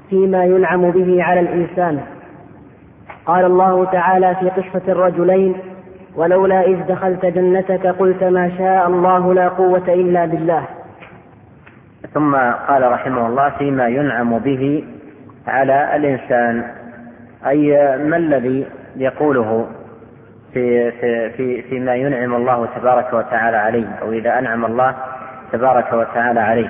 فيما ينعم به على الإنسان. قال الله تعالى في قصة الرجلين: ولولا إذ دخلت جنتك قلت ما شاء الله لا قوة إلا بالله. ثم قال رحمه الله: فيما ينعم به على الإنسان، أي ما الذي يقوله فيما ينعم الله تبارك وتعالى عليه، أو إذا أنعم الله تبارك وتعالى عليه.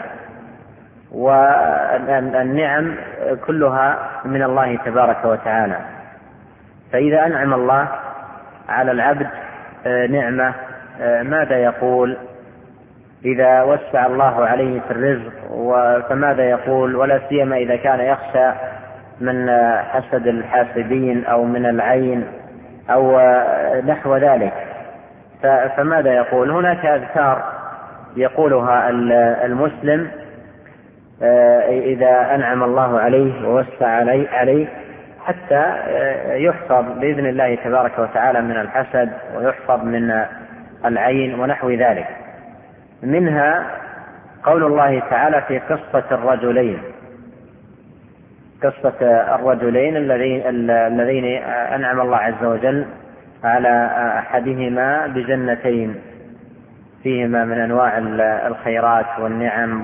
والنعم كلها من الله تبارك وتعالى، فإذا أنعم الله على العبد نعمة ماذا يقول؟ إذا وسع الله عليه في الرزق فماذا يقول؟ ولا سيما إذا كان يخشى من حسد الحاسدين أو من العين أو نحو ذلك، فماذا يقول؟ هناك أذكار يقولها المسلم إذا أنعم الله عليه ووسع عليه حتى يحفظ بإذن الله تبارك وتعالى من الحسد ويحفظ من العين ونحو ذلك. منها قول الله تعالى في قصة الرجلين الذين أنعم الله عز وجل على أحدهما بجنتين فيهما من أنواع الخيرات والنعم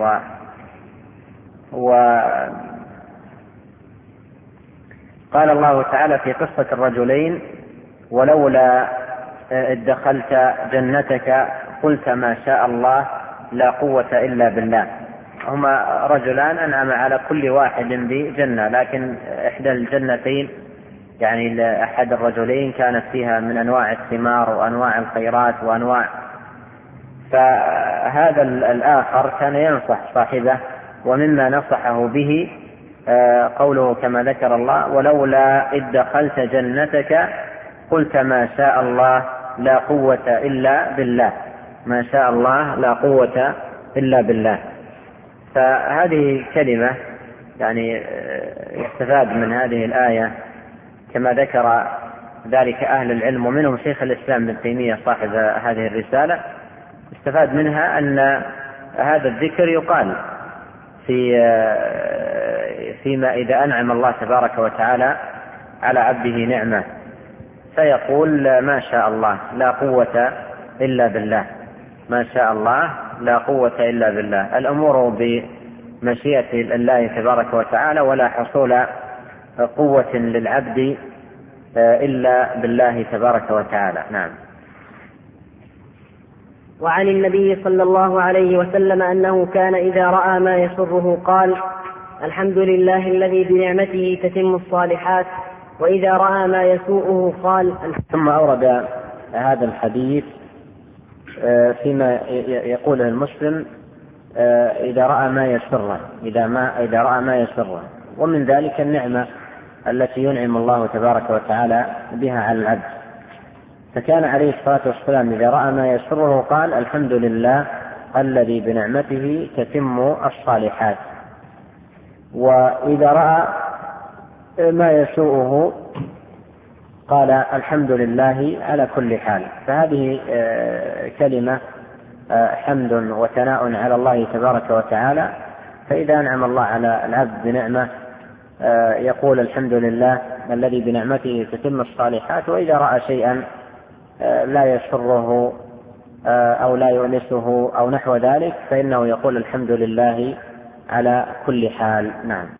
قال الله تعالى في قصة الرجلين: ولولا إذ دخلت جنتك قلت ما شاء الله لا قوة إلا بالله. هما رجلان أنعم على كل واحد بجنة، لكن إحدى الجنتين يعني أحد الرجلين كانت فيها من أنواع الثمار وأنواع الخيرات فهذا الآخر كان ينصح صاحبه، ومما نصحه به قوله كما ذكر الله: ولولا إذ دخلت جنتك قلت ما شاء الله لا قوة إلا بالله. ما شاء الله لا قوة إلا بالله. فهذه كلمة يعني يستفاد من هذه الآية كما ذكر ذلك أهل العلم، ومنهم شيخ الإسلام ابن تيمية صاحب هذه الرسالة. استفاد منها أن هذا الذكر يقال فيما إذا أنعم الله تبارك وتعالى على عبده نعمة، فيقول ما شاء الله لا قوة إلا بالله. ما شاء الله لا قوة إلا بالله. الأمور بمشيئة الله تبارك وتعالى، ولا حصول قوة للعبد إلا بالله تبارك وتعالى. نعم. وعن النبي صلى الله عليه وسلم أنه كان إذا رأى ما يسره قال: الحمد لله الذي بنعمته تتم الصالحات. وإذا رأى ما يسوءه قال. ثم أورد هذا الحديث فيما يقوله المسلم إذا رأى ما يسره، إذا رأى ما يسره، ومن ذلك النعمة التي ينعم الله تبارك وتعالى بها على العبد. فكان عليه الصلاة والسلام إذا رأى ما يسره قال: الحمد لله الذي بنعمته تتم الصالحات. وإذا رأى ما يسوءه قال: الحمد لله على كل حال. فهذه كلمة حمد وثناء على الله تبارك وتعالى. فإذا أنعم الله على العبد بنعمة يقول: الحمد لله الذي بنعمته تتم الصالحات. وإذا رأى شيئا لا يسره أو لا يؤنسه أو نحو ذلك فإنه يقول: الحمد لله على كل حال. نعم.